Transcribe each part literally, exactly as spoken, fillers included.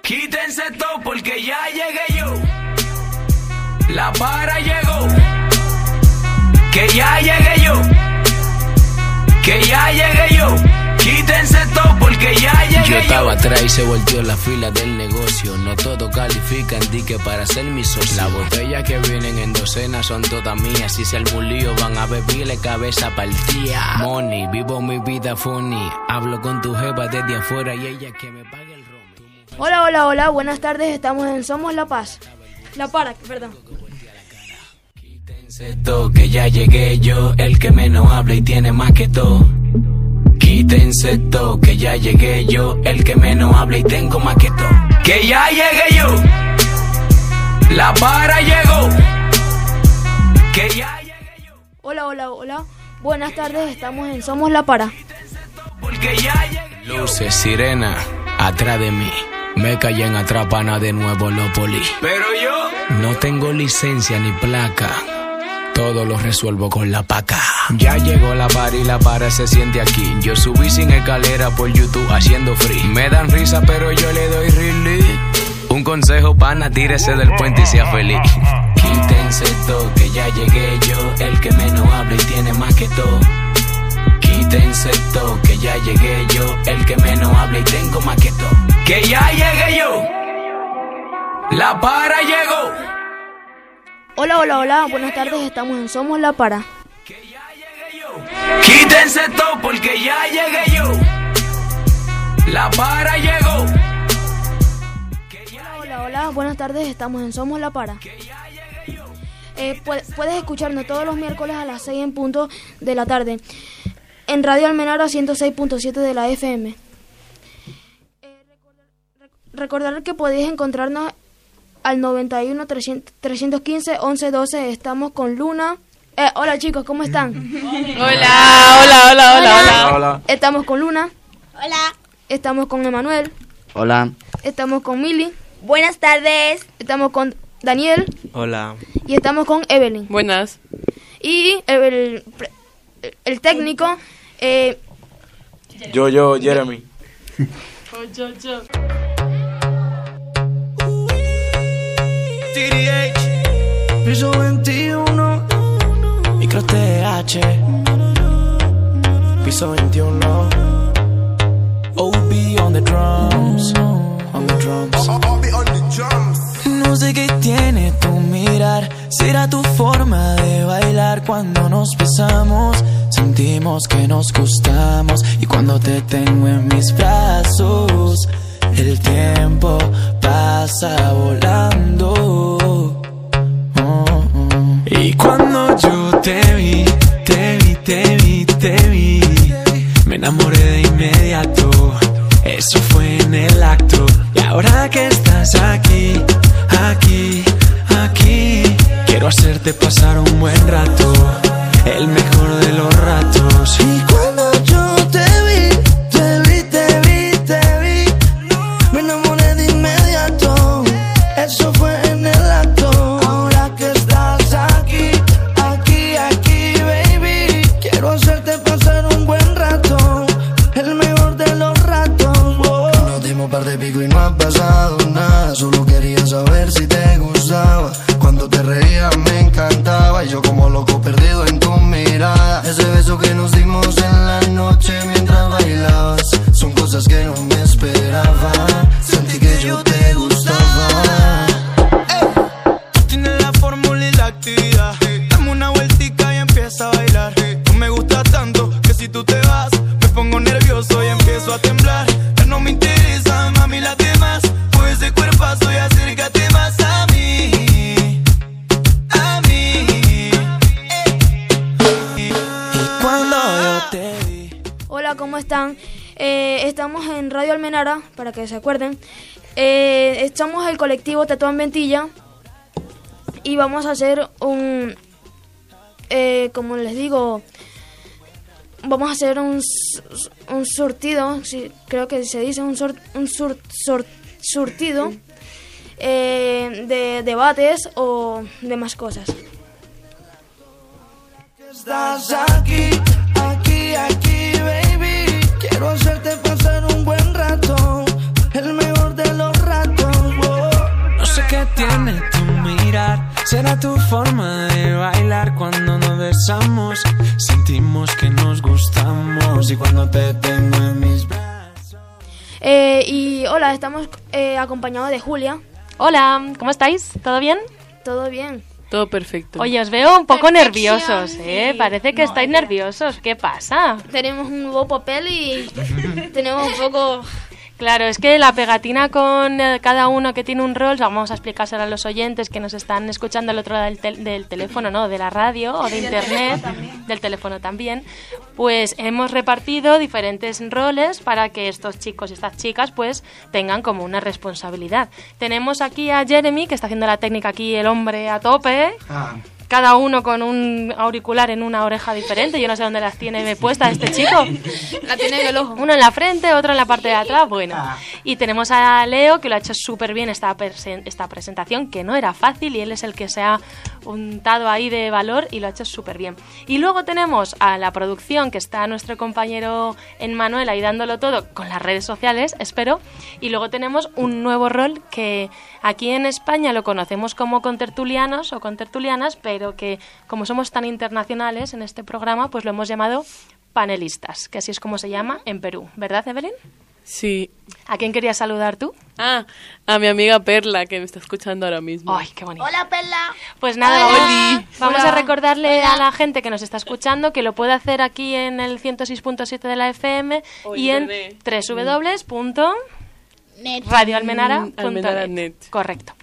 Quítense todo porque ya llegué yo. La para llegó. Que ya llegué yo. Que ya llegué yo. Quítense todo porque ya llegué yo. Yo estaba atrás y se volteó la fila del negocio. No todo califican, di que para ser mi socio. Las botellas que vienen en docenas son todas mías. Si se arma un lío van a beberle cabeza partida. Money, vivo mi vida funny. Hablo con tu jefa desde afuera y ella que me pague el ron. Hola, hola, hola, buenas tardes, estamos en Somos La Paz. La Para, perdón. Quítense todo que ya llegué yo. El que menos habla y tiene más que todo. Quítense todo, que ya llegué yo. El que menos habla y tengo más que todo. Que ya llegué yo. La para llegó. Que ya llegué yo. Hola, hola, hola. Buenas tardes, estamos en Somos La Para. Porque ya llegué yo. Luces, sirena, atrás de mí. Me callan atrapana de nuevo los poli. Pero yo no tengo licencia ni placa. Todo lo resuelvo con la paca. Ya llegó la para y la para se siente aquí. Yo subí sin escalera por YouTube haciendo free. Me dan risa pero yo le doy relief. Un consejo pana, tírese del puente y sea feliz. Quítense todo que ya llegué yo. El que menos habla y tiene más que todo. Quítense todo que ya llegué yo. El que menos habla y tengo más que todo. Que ya llegué yo. La para llegó. Hola, hola, hola, buenas tardes, estamos en Somos La Para. Que ya llegué yo. Quítense todo porque ya llegué yo. La para llegó. Hola, hola, hola, buenas tardes, estamos en Somos La Para. Que ya llegué yo. Eh, puedes, puedes escucharnos todos los miércoles a las seis en punto de la tarde en Radio Almenara ciento seis punto siete de la F M. Eh, recordar, rec, recordar que podéis encontrarnos al noventa y uno, trescientos quince, once, doce. Estamos con Luna. Eh, hola chicos, ¿cómo están? Hola, hola, hola, hola, hola, hola. Estamos con Luna. Hola. Estamos con Emanuel. Hola. Estamos con Mili. Buenas tardes. Estamos con Daniel. Hola. Y estamos con Evelyn. Buenas. Y el, el, el técnico... Eh, Yo, yo, Jeremy. Oh, yo, yo. T D H, piso veintiuno, micro T H, piso veintiuno, O B on the drums, on the drums. O B on the drums. No sé qué tiene tu mirar, será tu forma de bailar. Cuando nos besamos, sentimos que nos gustamos. Y cuando te tengo en mis brazos, el tiempo pasa volando. Oh, oh. Y cuando yo te vi, te vi, te vi, te vi, me enamoré de inmediato. Eso fue en el acto. Y ahora que estás aquí, aquí, aquí, quiero hacerte pasar un buen rato, el mejor de los ratos. Y cuando yo te vi, te vi, te vi, te vi, me enamoré de inmediato. Eso fue en el acto. Ahora que estás aquí, aquí, aquí, baby, quiero hacerte pasar un buen rato, el mejor de los ratos. Oh. Nos dimos par de pico y no ha pasado nada. Solo quería saber si te gustaba. Cuando te reías me encantaba. Y yo como loco perdido en tu mirada. Ese beso que nos dimos en la noche mientras bailabas, son cosas que no me esperaba. Sentí que yo te gustaba. Tú tienes la fórmula y la actividad. Dame una vueltica y empieza a bailar. Tú me gustas tanto que si tú te vas me pongo nervioso y empiezo a temblar. Ya no me interesa, mami, las demás. Pues ese cuerpazo y acércate más a mí, a mí. Y cuando yo te vi. hola, ¿cómo están? Eh, estamos en Radio Almenara, para que se acuerden. Eh, somos el colectivo Tetuán Ventilla. Y vamos a hacer un... Eh, como les digo... Vamos a hacer un, un surtido, sí, creo que se dice un, sur, un sur, sur, surtido eh, de debates o demás cosas. Estás aquí, aquí, aquí, baby, quiero hacerte pasar un buen rato, el mejor de los ratos. tu forma de bailar cuando nos besamos. Sentimos que nos gustamos y cuando te tengo en mis brazos. Eh, y hola, estamos eh, acompañados de Julia. Hola, ¿cómo estáis? ¿Todo bien? Todo bien. Todo perfecto. Oye, os veo un poco Perfección, nerviosos, ¿eh? sí. Parece que No, estáis ya. nerviosos. ¿Qué pasa? Tenemos un nuevo papel y tenemos un poco... Claro, es que la pegatina con eh, cada uno que tiene un rol, vamos a explicárselo a los oyentes que nos están escuchando al otro lado del, tel- del teléfono, ¿no? De la radio o de internet, del teléfono también. Pues hemos repartido diferentes roles para que estos chicos y estas chicas pues tengan como una responsabilidad. Tenemos aquí a Jeremy, que está haciendo la técnica aquí, el hombre a tope. Ah. Cada uno con un auricular en una oreja diferente. Yo no sé dónde las tiene puestas este chico. La tiene en el ojo. Uno en la frente, otro en la parte de atrás. Bueno. Y tenemos a Leo, que lo ha hecho súper bien esta, presen- esta presentación, que no era fácil, y él es el que se ha untado ahí de valor y lo ha hecho súper bien. Y luego tenemos a la producción, que está nuestro compañero Emmanuel ahí dándolo todo con las redes sociales, espero. Y luego tenemos un nuevo rol que aquí en España lo conocemos como contertulianos o contertulianas, pero que como somos tan internacionales en este programa, pues lo hemos llamado panelistas, que así es como se llama en Perú. ¿Verdad, Evelyn? Sí. ¿A quién querías saludar tú? Ah, a mi amiga Perla, que me está escuchando ahora mismo. ¡Ay, qué bonito! Hola, Perla. Pues nada, Hola. vamos, vamos Hola. a recordarle Hola. a la gente que nos está escuchando que lo puede hacer aquí en el ciento seis punto siete de la F M O y en internet. doble u doble u doble u punto Net. radio almenara Mm, punto almenara net. net. Correcto.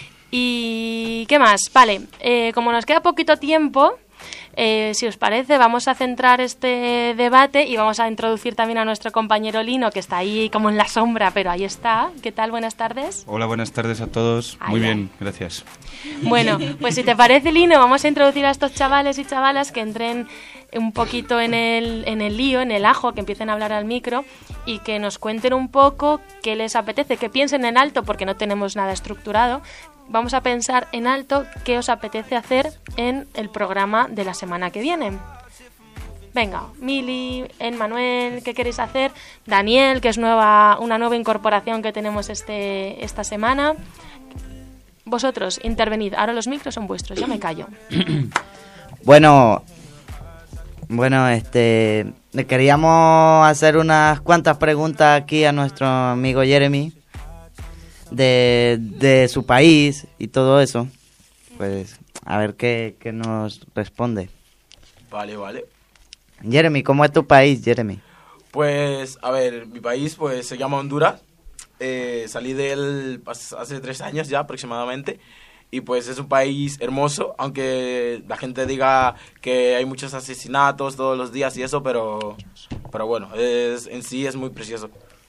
¿Y qué más? Vale, eh, como nos queda poquito tiempo, eh, si os parece, vamos a centrar este debate y vamos a introducir también a nuestro compañero Lino, que está ahí como en la sombra, pero ahí está. ¿Qué tal? Buenas tardes. Hola, buenas tardes a todos. Ay, Muy ay. bien, gracias. Bueno, pues si te parece, Lino, vamos a introducir a estos chavales y chavalas que entren un poquito en el, en el lío, en el ajo, que empiecen a hablar al micro y que nos cuenten un poco qué les apetece, que piensen en alto porque no tenemos nada estructurado. Vamos a pensar en alto qué os apetece hacer en el programa de la semana que viene. Venga, Mili, Emmanuel, ¿qué queréis hacer? Daniel, que es nueva, una nueva incorporación que tenemos este, esta semana. Vosotros, intervenid. Ahora los micros son vuestros, ya me callo. Bueno, bueno, este, le queríamos hacer unas cuantas preguntas aquí a nuestro amigo Jeremy de, de su país y todo eso. Pues a ver qué, qué nos responde. Vale, vale. Jeremy, ¿cómo es tu país, Jeremy? Pues, a ver, mi país pues se llama Honduras. Eh, salí de él pas- hace tres años ya aproximadamente. Y pues es un país hermoso, aunque la gente diga que hay muchos asesinatos todos los días y eso, pero, pero bueno, es, en sí es muy precioso.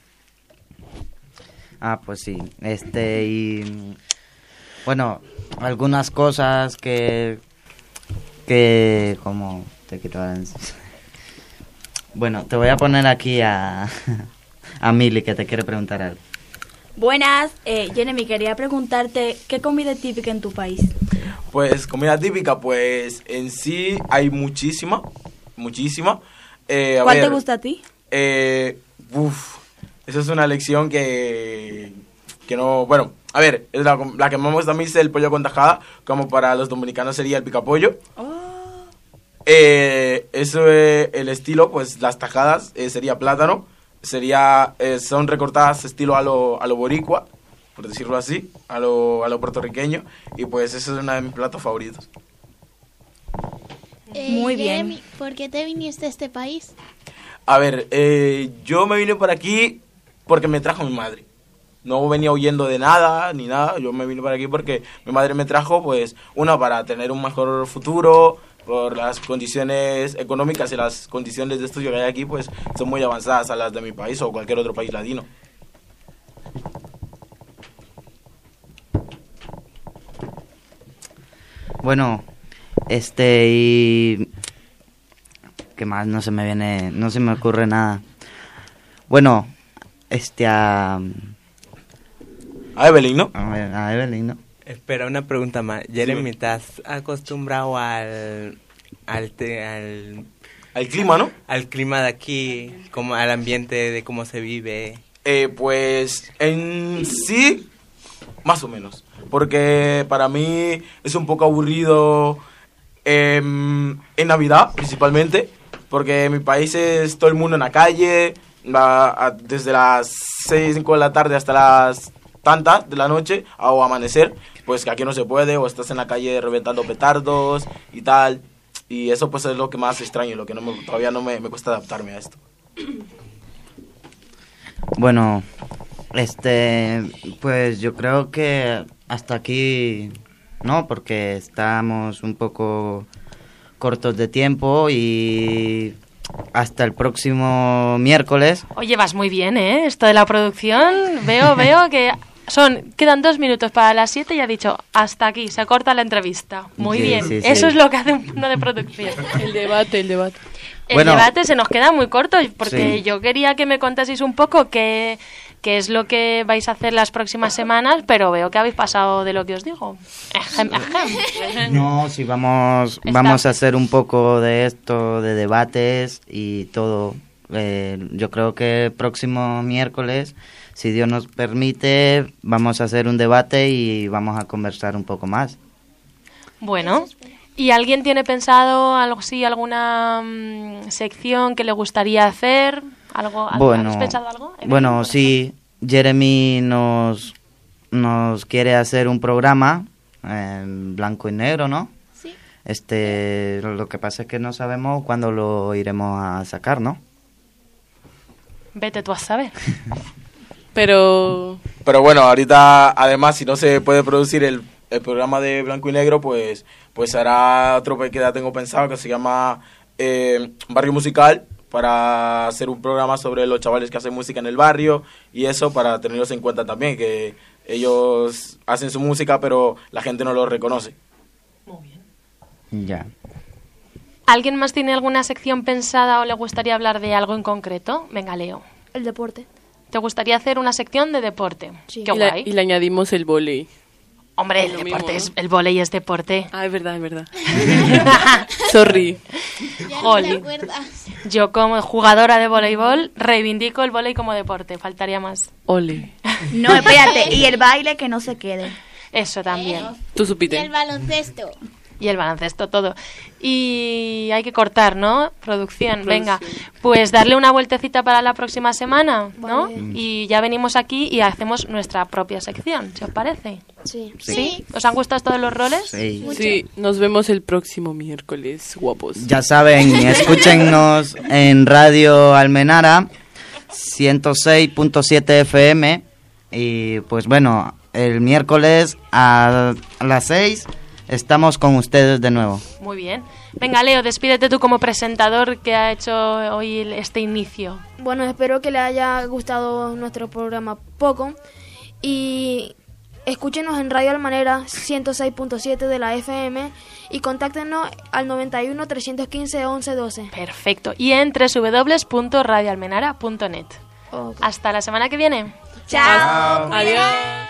Ah, pues sí. Este, y bueno, algunas cosas que, que, como te quito la- Bueno, te voy a poner aquí a, a Mili, que te quiere preguntar algo. Buenas, eh, Jeremy, quería preguntarte, ¿qué comida es típica en tu país? Pues comida típica, pues en sí hay muchísima, muchísima. Eh, a ¿Cuál ver, te gusta a ti? Eh, uf, esa es una lección que, que no, bueno, a ver, es la, la que más me gusta a mí es el pollo con tajada, como para los dominicanos sería el picapollo. Eh, eso es el estilo, pues las tajadas eh, sería plátano, sería, eh, son recortadas estilo a lo, a lo boricua, por decirlo así, a lo, a lo puertorriqueño, y pues eso es uno de mis platos favoritos. Eh, Muy bien. Jeremy, ¿por qué te viniste a este país? A ver, eh, yo me vine por aquí porque me trajo mi madre. No venía huyendo de nada, ni nada. Yo me vine por aquí porque mi madre me trajo, pues, una, para tener un mejor futuro, por las condiciones económicas y las condiciones de estudio que hay aquí, pues, son muy avanzadas a las de mi país o cualquier otro país latino. Bueno, este, y... ¿qué más? No se me viene, no se me ocurre nada. Bueno, este, a... A Evelyn, ¿no? A, ver, a Evelyn, ¿no? Espera, una pregunta más. Jeremy, ¿estás acostumbrado al... al, te- al... al clima, ¿no? Al clima de aquí, como al ambiente de cómo se vive. Eh, pues, en sí, más o menos. porque para mí es un poco aburrido eh, en Navidad principalmente, porque en mi país es todo el mundo en la calle, la, a, desde las seis, cinco de la tarde hasta las tantas de la noche o amanecer, pues que aquí no se puede, o estás en la calle reventando petardos y tal, y eso pues es lo que más extraño, lo que no me, todavía no me, me cuesta adaptarme a esto. Bueno, este, pues yo creo que hasta aquí, ¿no? Porque estamos un poco cortos de tiempo y hasta el próximo miércoles. Oye, vas muy bien, ¿eh? Esto de la producción, veo, veo que son, quedan dos minutos para las siete y ha dicho, hasta aquí, se corta la entrevista. Muy Sí, bien, sí, sí. eso es lo que hace uno de producción. El debate, el debate. El Bueno, debate se nos queda muy corto porque sí. yo quería que me contaseis un poco qué, qué es lo que vais a hacer las próximas semanas, pero veo que habéis pasado de lo que os digo. Ejem, ejem. No, sí, vamos, Está. vamos a hacer un poco de esto, de debates y todo. Eh, yo creo que el próximo miércoles, si Dios nos permite, vamos a hacer un debate y vamos a conversar un poco más. Bueno, ¿y alguien tiene pensado algo así, alguna mm, sección que le gustaría hacer? ¿Algo, algo- Bueno, ¿Habéis pensado algo? bueno, sí, Jeremy nos, nos quiere hacer un programa en blanco y negro, ¿no? Sí. Este, lo que pasa es que no sabemos cuándo lo iremos a sacar, ¿no? Vete tú a saber. Pero Pero bueno, ahorita además si no se puede producir el, el programa de blanco y negro, pues pues hará otro que ya tengo pensado que se llama eh, Barrio Musical, para hacer un programa sobre los chavales que hacen música en el barrio y eso, para tenerlos en cuenta también, que ellos hacen su música pero la gente no los reconoce. Ya. ¿Alguien más tiene alguna sección pensada o le gustaría hablar de algo en concreto? Venga, Leo. El deporte. ¿Te gustaría hacer una sección de deporte? Sí. Qué y, la- guay. y le añadimos el vóley. Hombre, el Lo deporte mismo, es, el vóley es deporte. Ah, es verdad, es verdad. Sorry. Ya no te Jolín. acuerdas. Yo como jugadora de voleibol reivindico el vóley como deporte, faltaría más. Ole. No, espérate, y el baile que no se quede. Eso también. Tú Y supiste. el baloncesto. Y el baloncesto, todo. Y hay que cortar, ¿no? Producción, venga. Producción. Pues darle una vueltecita para la próxima semana, ¿no? Vale. Y ya venimos aquí y hacemos nuestra propia sección, ¿si os parece? Sí. ¿Sí? ¿Os han gustado todos los roles? Sí. Sí, nos vemos el próximo miércoles, guapos. Ya saben, escúchennos en Radio Almenara ciento seis punto siete F M y pues bueno, el miércoles a las seis estamos con ustedes de nuevo. Muy bien. Venga, Leo, despídete tú como presentador que ha hecho hoy el- este inicio. Bueno, espero que les haya gustado nuestro programa poco y escúchenos en Radio Almanera ciento seis punto siete de la F M y contáctenos al noventa y uno, trescientos quince, once, doce. Perfecto. Y en doble u doble u doble u punto radio almenara punto net. Ok. Hasta la semana que viene. Chao. Adiós.